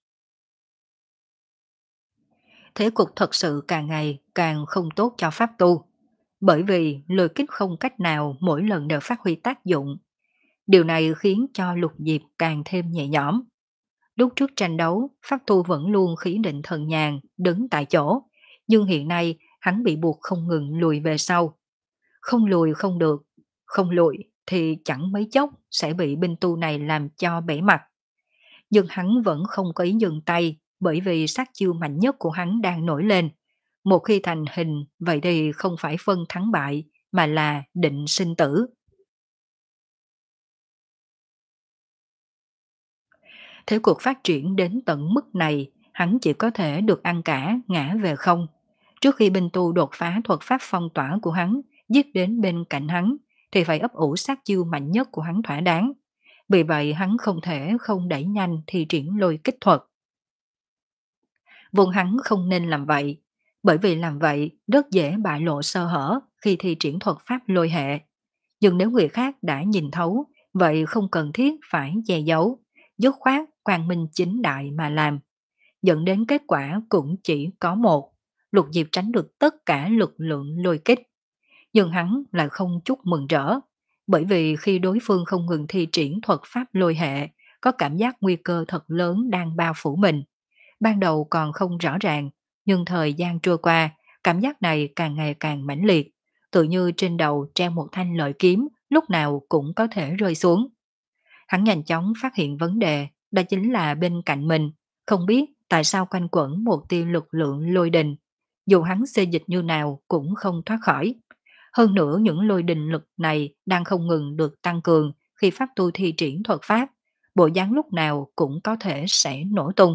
Thế cục thật sự càng ngày càng không tốt cho pháp tu. Bởi vì lôi kích không cách nào mỗi lần đều phát huy tác dụng. Điều này khiến cho Lục Diệp càng thêm nhẹ nhõm. Lúc trước tranh đấu, pháp tu vẫn luôn khí định thần nhàn, đứng tại chỗ. Nhưng hiện nay, hắn bị buộc không ngừng lùi về sau. Không lùi không được, không lùi thì chẳng mấy chốc sẽ bị binh tu này làm cho bể mặt. Nhưng hắn vẫn không có ý dừng tay, bởi vì sát chiêu mạnh nhất của hắn đang nổi lên. Một khi thành hình, vậy thì không phải phân thắng bại, mà là định sinh tử. Thế cuộc phát triển đến tận mức này, hắn chỉ có thể được ăn cả, ngã về không. Trước khi binh tu đột phá thuật pháp phong tỏa của hắn, giết đến bên cạnh hắn, thì phải ấp ủ sát chiêu mạnh nhất của hắn thỏa đáng. Vì vậy hắn không thể không đẩy nhanh thi triển lôi kích thuật. Vốn hắn không nên làm vậy, bởi vì làm vậy rất dễ bại lộ sơ hở khi thi triển thuật pháp lôi hệ. Nhưng nếu người khác đã nhìn thấu, vậy không cần thiết phải che giấu, dứt khoát quang minh chính đại mà làm. Dẫn đến kết quả cũng chỉ có một, Lục Diệp tránh được tất cả lực lượng lôi kích. Nhưng hắn lại không chút mừng rỡ, bởi vì khi đối phương không ngừng thi triển thuật pháp lôi hệ, có cảm giác nguy cơ thật lớn đang bao phủ mình. Ban đầu còn không rõ ràng, nhưng thời gian trôi qua, cảm giác này càng ngày càng mãnh liệt, tự như trên đầu treo một thanh lợi kiếm lúc nào cũng có thể rơi xuống. Hắn nhanh chóng phát hiện vấn đề, đó chính là bên cạnh mình, không biết tại sao quanh quẩn một tia lực lượng lôi đình. Dù hắn xê dịch như nào cũng không thoát khỏi. Hơn nữa những lôi đình lực này đang không ngừng được tăng cường khi pháp tu thi triển thuật pháp, bộ dáng lúc nào cũng có thể sẽ nổ tung.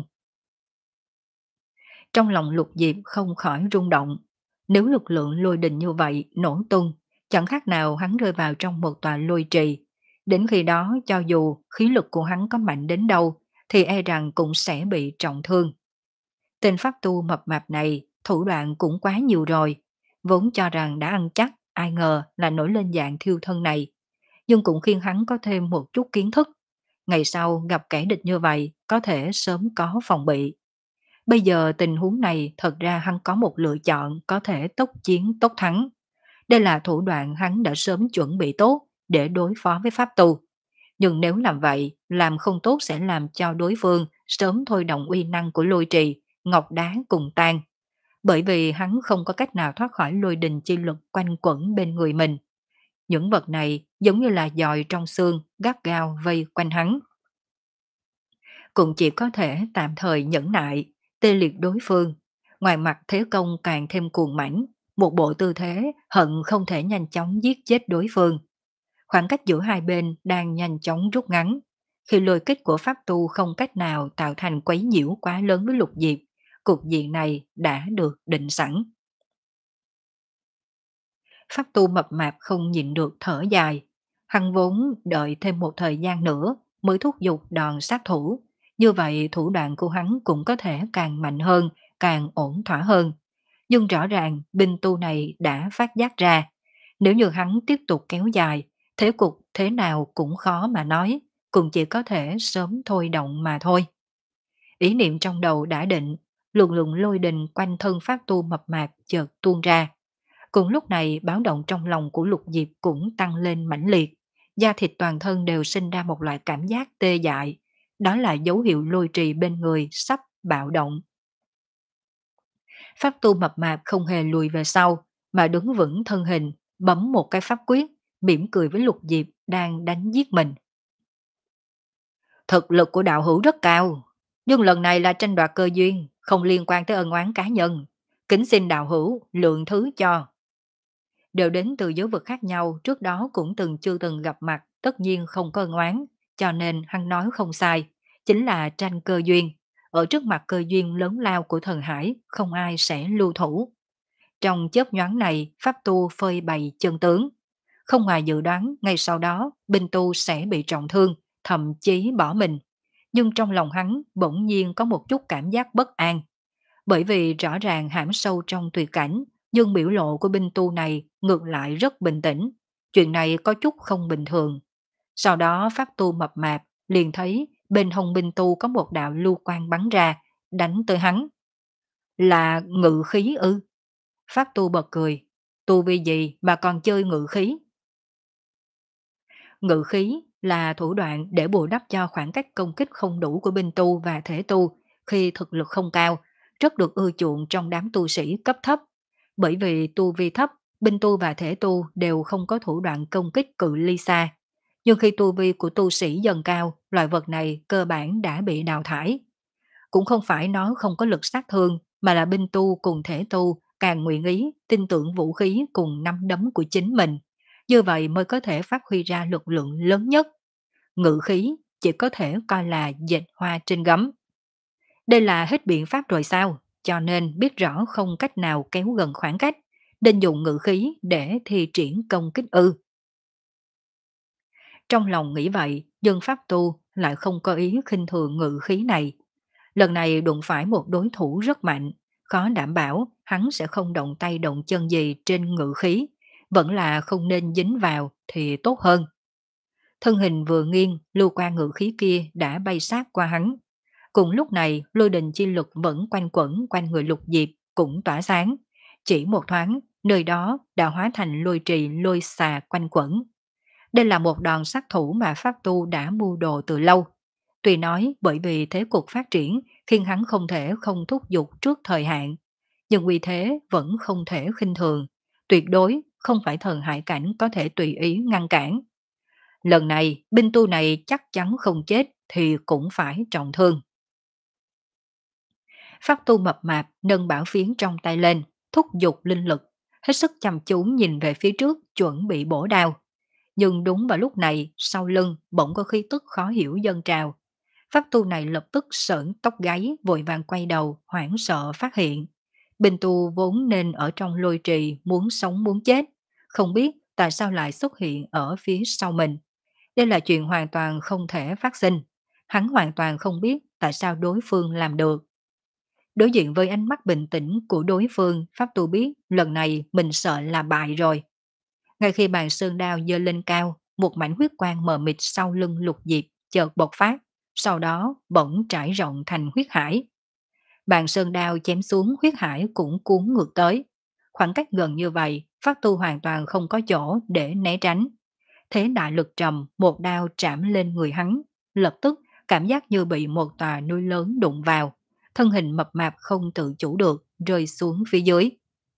Trong lòng Lục Diệp không khỏi rung động. Nếu lực lượng lôi đình như vậy nổ tung, chẳng khác nào hắn rơi vào trong một tòa lôi trì. Đến khi đó cho dù khí lực của hắn có mạnh đến đâu, thì e rằng cũng sẽ bị trọng thương. Tên pháp tu mập mạp này thủ đoạn cũng quá nhiều rồi. Vốn cho rằng đã ăn chắc, ai ngờ là nổi lên dạng thiêu thân này. Nhưng cũng khiến hắn có thêm một chút kiến thức. Ngày sau gặp kẻ địch như vậy, có thể sớm có phòng bị. Bây giờ tình huống này thật ra hắn có một lựa chọn có thể tốc chiến tốc thắng. Đây là thủ đoạn hắn đã sớm chuẩn bị tốt để đối phó với pháp tu. Nhưng nếu làm vậy, làm không tốt sẽ làm cho đối phương sớm thôi động uy năng của lôi trì, ngọc đá cùng tan. Bởi vì hắn không có cách nào thoát khỏi lôi đình chi lực quanh quẩn bên người mình. Những vật này giống như là dòi trong xương, gắt gao vây quanh hắn. Cũng chỉ có thể tạm thời nhẫn nại, tê liệt đối phương. Ngoài mặt thế công càng thêm cuồng mãnh, một bộ tư thế hận không thể nhanh chóng giết chết đối phương. Khoảng cách giữa hai bên đang nhanh chóng rút ngắn. Khi lôi kích của pháp tu không cách nào tạo thành quấy nhiễu quá lớn với Lục Diệp, cục diện này đã được định sẵn. Pháp tu mập mạp không nhịn được thở dài. Hắn vốn đợi thêm một thời gian nữa mới thúc giục đòn sát thủ. Như vậy thủ đoạn của hắn cũng có thể càng mạnh hơn, càng ổn thỏa hơn. Nhưng rõ ràng binh tu này đã phát giác ra. Nếu như hắn tiếp tục kéo dài, thế cục thế nào cũng khó mà nói, cũng chỉ có thể sớm thôi động mà thôi. Ý niệm trong đầu đã định, luồng luồng lôi đình quanh thân pháp tu mập mạp chợt tuôn ra. Cùng lúc này báo động trong lòng của Lục Diệp cũng tăng lên mãnh liệt, da thịt toàn thân đều sinh ra một loại cảm giác tê dại, đó là dấu hiệu lôi trì bên người sắp bạo động. Pháp tu mập mạp không hề lùi về sau, mà đứng vững thân hình, bấm một cái pháp quyết, mỉm cười với Lục Diệp đang đánh giết mình. Thực lực của đạo hữu rất cao, nhưng lần này là tranh đoạt cơ duyên, không liên quan tới ân oán cá nhân. Kính xin đạo hữu lượng thứ cho. Đều đến từ giới vực khác nhau, trước đó cũng từng chưa từng gặp mặt, tất nhiên không có ân oán, cho nên hắn nói không sai, chính là tranh cơ duyên. Ở trước mặt cơ duyên lớn lao của thần hải, không ai sẽ lưu thủ. Trong chớp nhoáng này, pháp tu phơi bày chân tướng. Không ngoài dự đoán, ngay sau đó, binh tu sẽ bị trọng thương, thậm chí bỏ mình. Nhưng trong lòng hắn bỗng nhiên có một chút cảm giác bất an. Bởi vì rõ ràng hãm sâu trong tuyệt cảnh, nhưng biểu lộ của binh tu này ngược lại rất bình tĩnh. Chuyện này có chút không bình thường. Sau đó pháp tu mập mạp liền thấy bên hông binh tu có một đạo lưu quang bắn ra, đánh tới hắn. Là ngự khí ư? Pháp tu bật cười. Tu vi gì mà còn chơi ngự khí? Ngự khí là thủ đoạn để bù đắp cho khoảng cách công kích không đủ của binh tu và thể tu khi thực lực không cao, rất được ưa chuộng trong đám tu sĩ cấp thấp. Bởi vì tu vi thấp, binh tu và thể tu đều không có thủ đoạn công kích cự ly xa. Nhưng khi tu vi của tu sĩ dần cao, loại vật này cơ bản đã bị đào thải. Cũng không phải nó không có lực sát thương, mà là binh tu cùng thể tu càng nguyện ý tin tưởng vũ khí cùng nắm đấm của chính mình. Như vậy mới có thể phát huy ra lực lượng lớn nhất. Ngự khí chỉ có thể coi là dệt hoa trên gấm. Đây là hết biện pháp rồi sao? Cho nên biết rõ không cách nào kéo gần khoảng cách, nên dùng ngự khí để thi triển công kích ư. Trong lòng nghĩ vậy, nhưng pháp tu lại không có ý khinh thường ngự khí này. Lần này đụng phải một đối thủ rất mạnh, khó đảm bảo hắn sẽ không động tay động chân gì trên ngự khí, vẫn là không nên dính vào thì tốt hơn. Thân hình vừa nghiêng, lưu quan ngự khí kia đã bay sát qua hắn. Cùng lúc này, lôi đình chi lực vẫn quanh quẩn quanh người Lục Diệp, cũng tỏa sáng. Chỉ một thoáng, nơi đó đã hóa thành lôi trì lôi xà quanh quẩn. Đây là một đòn sát thủ mà Pháp Tu đã mưu đồ từ lâu. Tuy nói bởi vì thế cục phát triển khiến hắn không thể không thúc giục trước thời hạn, nhưng uy thế vẫn không thể khinh thường. Tuyệt đối không phải thần hải cảnh có thể tùy ý ngăn cản. lần này binh tu này chắc chắn không chết thì cũng phải trọng thương. Pháp tu mập mạp nâng bảo phiến trong tay lên, thúc giục linh lực, hết sức chăm chú nhìn về phía trước chuẩn bị bổ đao. Nhưng đúng vào lúc này, sau lưng bỗng có khí tức khó hiểu dâng trào. Pháp tu này lập tức sởn tóc gáy, vội vàng quay đầu, hoảng sợ phát hiện. Binh tu vốn nên ở trong lôi trì muốn sống muốn chết, không biết tại sao lại xuất hiện ở phía sau mình. Đây là chuyện hoàn toàn không thể phát sinh. Hắn hoàn toàn không biết tại sao đối phương làm được. Đối diện với ánh mắt bình tĩnh của đối phương, Pháp tu biết lần này mình sợ là bại rồi. Ngay khi bàn sơn đao giơ lên cao, một mảnh huyết quang mờ mịt sau lưng Lục Diệp chợt bộc phát, sau đó bỗng trải rộng thành huyết hải. Bàn sơn đao chém xuống, huyết hải cũng cuốn ngược tới. Khoảng cách gần như vậy, Pháp tu hoàn toàn không có chỗ để né tránh. Thế đại lực trầm, một đao chạm lên người hắn, lập tức cảm giác như bị một tòa núi lớn đụng vào. Thân hình mập mạp không tự chủ được, rơi xuống phía dưới.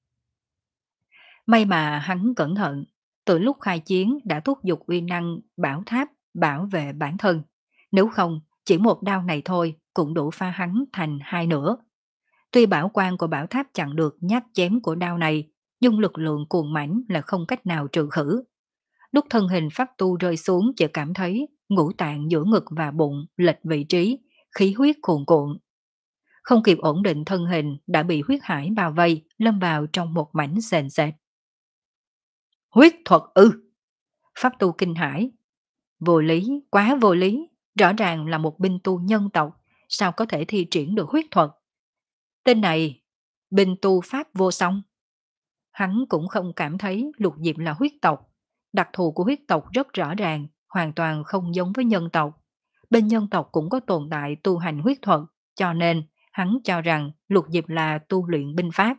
May mà hắn cẩn thận, từ lúc khai chiến đã thúc giục uy năng bảo tháp bảo vệ bản thân. Nếu không, chỉ một đao này thôi cũng đủ pha hắn thành hai nửa. Tuy bảo quan của bảo tháp chặn được nhát chém của đao này, nhưng lực lượng cuồng mãnh là không cách nào trừ khử. Lúc thân hình pháp tu rơi xuống chỉ cảm thấy ngũ tạng giữa ngực và bụng lệch vị trí, khí huyết cuồn cuộn. Không kịp ổn định thân hình đã bị huyết hải bao vây, lâm vào trong một mảnh sền sệt. Huyết thuật ư? Pháp tu kinh hãi. Vô lý, quá vô lý. Rõ ràng là một binh tu nhân tộc, sao có thể thi triển được huyết thuật? Tên này, binh tu pháp vô song. Hắn cũng không cảm thấy Lục Diệp là huyết tộc. Đặc thù của huyết tộc rất rõ ràng, hoàn toàn không giống với nhân tộc. Bên nhân tộc cũng có tồn tại tu hành huyết thuật, cho nên hắn cho rằng Lục Diệp là tu luyện binh pháp.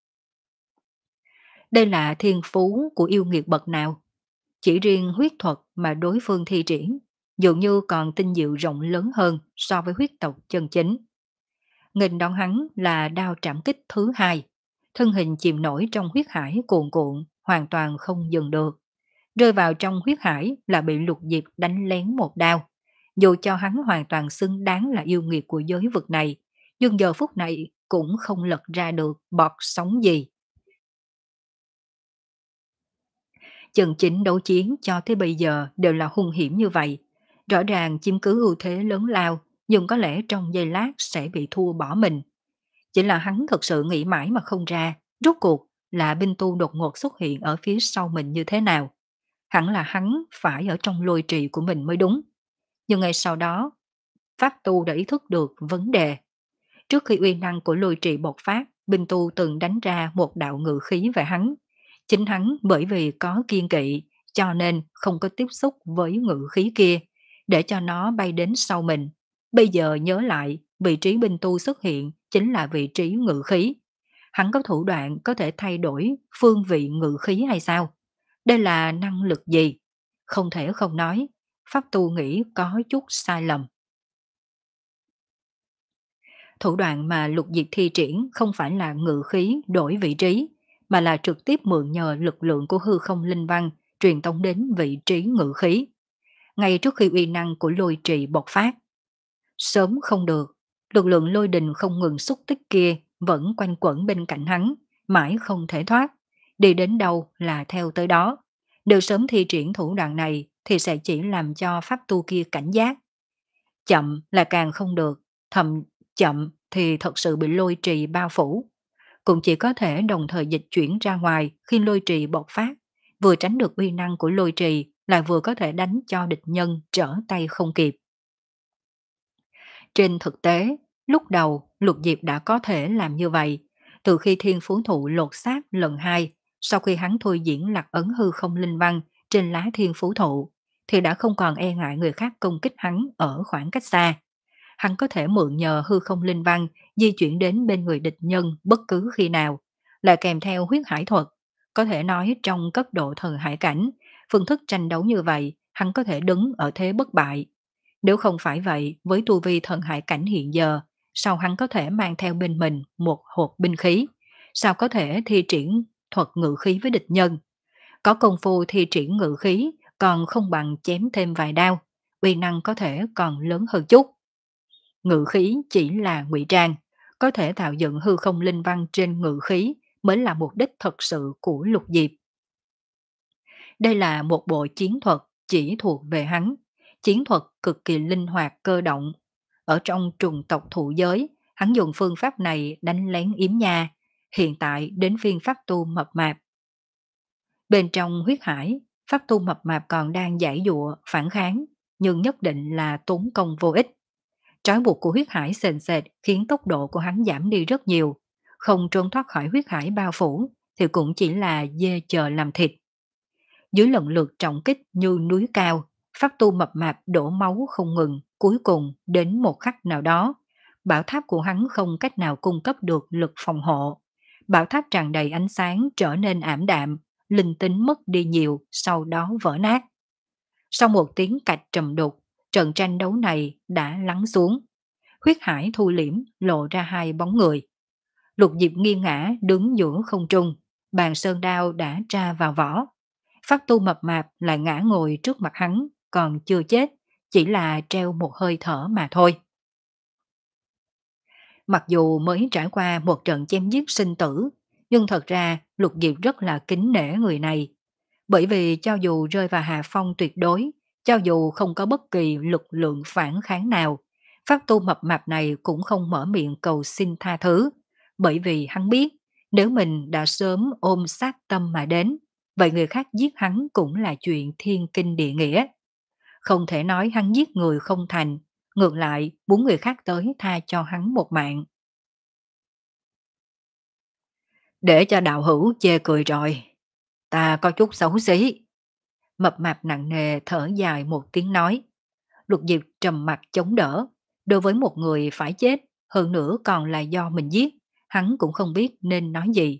Đây là thiên phú của yêu nghiệt bậc nào? Chỉ riêng huyết thuật mà đối phương thi triển, dường như còn tinh diệu rộng lớn hơn so với huyết tộc chân chính. Nghênh đón hắn là đao trảm kích thứ hai, thân hình chìm nổi trong huyết hải cuồn cuộn, hoàn toàn không dừng được. Rơi vào trong huyết hải là bị Lục Diệp đánh lén một đao. Dù cho hắn hoàn toàn xứng đáng là yêu nghiệt của giới vực này, nhưng giờ phút này cũng không lật ra được bọt sóng gì. Chân chính đấu chiến cho tới bây giờ đều là hung hiểm như vậy. Rõ ràng chiếm cứ ưu thế lớn lao, nhưng có lẽ trong giây lát sẽ bị thua bỏ mình. Chỉ là hắn thực sự nghĩ mãi mà không ra, rốt cuộc là binh tu đột ngột xuất hiện ở phía sau mình như thế nào. Hẳn là hắn phải ở trong lôi trì của mình mới đúng. Nhưng ngay sau đó, Pháp tu đã ý thức được vấn đề. Trước khi uy năng của lôi trì bộc phát, binh tu từng đánh ra một đạo ngự khí về hắn. Chính hắn bởi vì có kiên kỵ, cho nên không có tiếp xúc với ngự khí kia, để cho nó bay đến sau mình. Bây giờ nhớ lại, vị trí binh tu xuất hiện chính là vị trí ngự khí. Hắn có thủ đoạn có thể thay đổi phương vị ngự khí hay sao? Đây là năng lực gì? Không thể không nói, Pháp tu nghĩ có chút sai lầm. Thủ đoạn mà Lục Diệp thi triển không phải là ngự khí đổi vị trí, mà là trực tiếp mượn nhờ lực lượng của hư không linh văn truyền tống đến vị trí ngự khí. Ngay trước khi uy năng của lôi trì bộc phát. Sớm không được, lực lượng lôi đình không ngừng xúc tích kia vẫn quanh quẩn bên cạnh hắn, mãi không thể thoát. Đi đến đâu là theo tới đó. Nếu sớm thi triển thủ đoạn này thì sẽ chỉ làm cho pháp tu kia cảnh giác. Chậm là càng không được, thầm chậm thì thật sự bị lôi trì bao phủ. Cũng chỉ có thể đồng thời dịch chuyển ra ngoài khi lôi trì bộc phát, vừa tránh được uy năng của lôi trì lại vừa có thể đánh cho địch nhân trở tay không kịp. Trên thực tế, lúc đầu Lục Diệp đã có thể làm như vậy, từ khi thiên phú thụ lột xác lần hai, sau khi hắn thôi diễn lạc ấn hư không linh văn trên lá thiên phú thụ, thì đã không còn e ngại người khác công kích hắn ở khoảng cách xa. Hắn có thể mượn nhờ hư không linh văn di chuyển đến bên người địch nhân bất cứ khi nào, lại kèm theo huyết hải thuật. Có thể nói trong cấp độ thần hải cảnh, phương thức tranh đấu như vậy, hắn có thể đứng ở thế bất bại. Nếu không phải vậy, với tu vi thần hải cảnh hiện giờ, sao hắn có thể mang theo bên mình một hộp binh khí? Sao có thể thi triển thuật ngự khí với địch nhân? Có công phu thi triển ngự khí, còn không bằng chém thêm vài đao, uy năng có thể còn lớn hơn chút. Ngự khí chỉ là ngụy trang, có thể tạo dựng hư không linh văn trên ngự khí mới là mục đích thật sự của Lục Diệp. Đây là một bộ chiến thuật chỉ thuộc về hắn, chiến thuật cực kỳ linh hoạt cơ động. Ở trong trùng tộc thụ giới, hắn dùng phương pháp này đánh lén yếm nha, hiện tại đến phiên pháp tu mập mạp. Bên trong huyết hải, pháp tu mập mạp còn đang giải dụa, phản kháng, nhưng nhất định là tốn công vô ích. Trói buộc của huyết hải sền sệt khiến tốc độ của hắn giảm đi rất nhiều. Không trốn thoát khỏi huyết hải bao phủ thì cũng chỉ là dê chờ làm thịt. Dưới lần lượt trọng kích như núi cao, pháp tu mập mạp đổ máu không ngừng, cuối cùng đến một khắc nào đó, bảo tháp của hắn không cách nào cung cấp được lực phòng hộ. Bảo tháp tràn đầy ánh sáng trở nên ảm đạm, linh tính mất đi nhiều, sau đó vỡ nát. Sau một tiếng cạch trầm đục, trận tranh đấu này đã lắng xuống. Huyết hải thu liễm lộ ra hai bóng người. Lục Diệp nghiêng ngã đứng giữa không trung, bàn sơn đao đã tra vào vỏ. Pháp tu mập mạp lại ngã ngồi trước mặt hắn, còn chưa chết, chỉ là treo một hơi thở mà thôi. Mặc dù mới trải qua một trận chém giết sinh tử, nhưng thật ra Lục Diệp rất là kính nể người này. Bởi vì cho dù rơi vào hạ phong tuyệt đối, cho dù không có bất kỳ lực lượng phản kháng nào, pháp tu mập mạp này cũng không mở miệng cầu xin tha thứ. Bởi vì hắn biết, nếu mình đã sớm ôm sát tâm mà đến, vậy người khác giết hắn cũng là chuyện thiên kinh địa nghĩa. Không thể nói hắn giết người không thành, ngược lại muốn người khác tới tha cho hắn một mạng. Để cho đạo hữu chê cười rồi, ta có chút xấu xí. Mập mạp nặng nề thở dài một tiếng nói. Lục Diệp trầm mặt chống đỡ. Đối với một người phải chết, hơn nữa còn là do mình giết, hắn cũng không biết nên nói gì.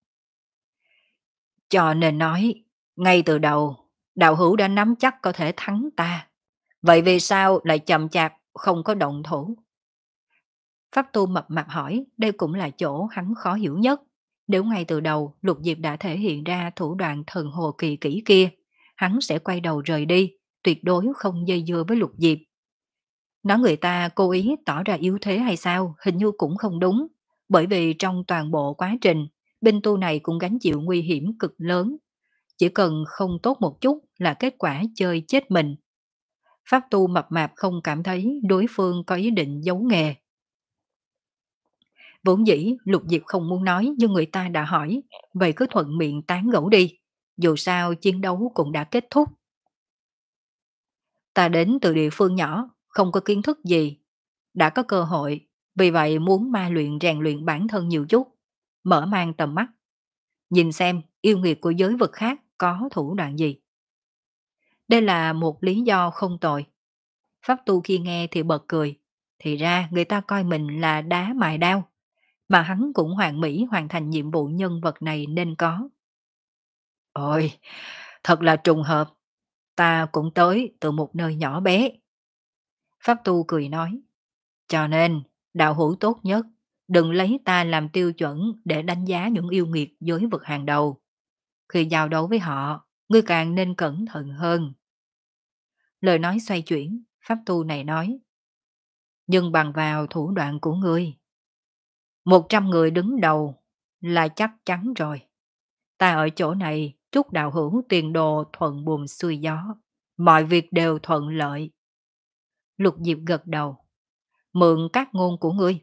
Cho nên nói, ngay từ đầu, đạo hữu đã nắm chắc có thể thắng ta. Vậy vì sao lại chậm chạp không có động thủ? Pháp tu mập mạp hỏi, đây cũng là chỗ hắn khó hiểu nhất. Nếu ngay từ đầu Lục Diệp đã thể hiện ra thủ đoạn thần hồ kỳ kỹ kia, hắn sẽ quay đầu rời đi, tuyệt đối không dây dưa với Lục Diệp. Nói người ta cố ý tỏ ra yếu thế hay sao, hình như cũng không đúng, bởi vì trong toàn bộ quá trình, binh tu này cũng gánh chịu nguy hiểm cực lớn. Chỉ cần không tốt một chút là kết quả chơi chết mình. Pháp tu mập mạp không cảm thấy đối phương có ý định giấu nghề. Vốn dĩ Lục Diệp không muốn nói nhưng người ta đã hỏi, vậy cứ thuận miệng tán gẫu đi. Dù sao chiến đấu cũng đã kết thúc. Ta đến từ địa phương nhỏ, không có kiến thức gì. Đã có cơ hội, vì vậy muốn ma luyện rèn luyện bản thân nhiều chút. Mở mang tầm mắt. Nhìn xem yêu nghiệt của giới vực khác có thủ đoạn gì. Đây là một lý do không tồi. Pháp tu khi nghe thì bật cười. Thì ra người ta coi mình là đá mài đao. Mà hắn cũng hoàn mỹ hoàn thành nhiệm vụ nhân vật này nên có. Ôi, thật là trùng hợp. Ta cũng tới từ một nơi nhỏ bé. Pháp tu cười nói. Cho nên, đạo hữu tốt nhất, đừng lấy ta làm tiêu chuẩn để đánh giá những yêu nghiệt giới vực hàng đầu. Khi giao đấu với họ, ngươi càng nên cẩn thận hơn. Lời nói xoay chuyển, Pháp tu này nói. Nhưng bằng vào thủ đoạn của ngươi, một trăm người đứng đầu là chắc chắn rồi. Ta ở chỗ này chúc đạo hữu tiền đồ thuận buồm xuôi gió. Mọi việc đều thuận lợi. Lục Diệp gật đầu. Mượn các ngôn của ngươi.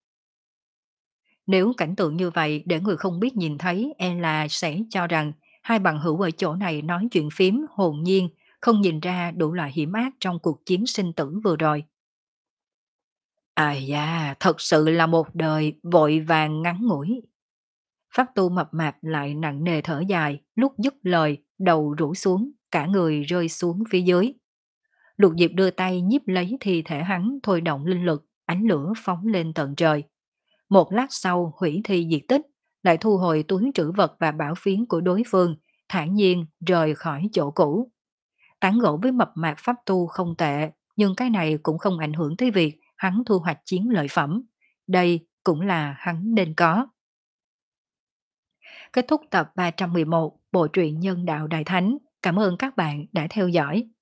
Nếu cảnh tượng như vậy để người không biết nhìn thấy e là sẽ cho rằng hai bằng hữu ở chỗ này nói chuyện phím hồn nhiên, không nhìn ra đủ loại hiểm ác trong cuộc chiến sinh tử vừa rồi. Ai da, thật sự là một đời vội vàng ngắn ngủi. Pháp tu mập mạp lại nặng nề thở dài, lúc dứt lời, đầu rũ xuống, cả người rơi xuống phía dưới. Lục Diệp đưa tay nhíp lấy thi thể hắn, thôi động linh lực, ánh lửa phóng lên tận trời. Một lát sau hủy thi diệt tích, lại thu hồi túi trữ vật và bảo phiến của đối phương, thản nhiên rời khỏi chỗ cũ. Tán gẫu với mập mạp pháp tu không tệ, nhưng cái này cũng không ảnh hưởng tới việc hắn thu hoạch chiến lợi phẩm. Đây cũng là hắn nên có. Kết thúc tập ba trăm mười một bộ truyện Nhân đạo Đại Thánh. Cảm ơn các bạn đã theo dõi.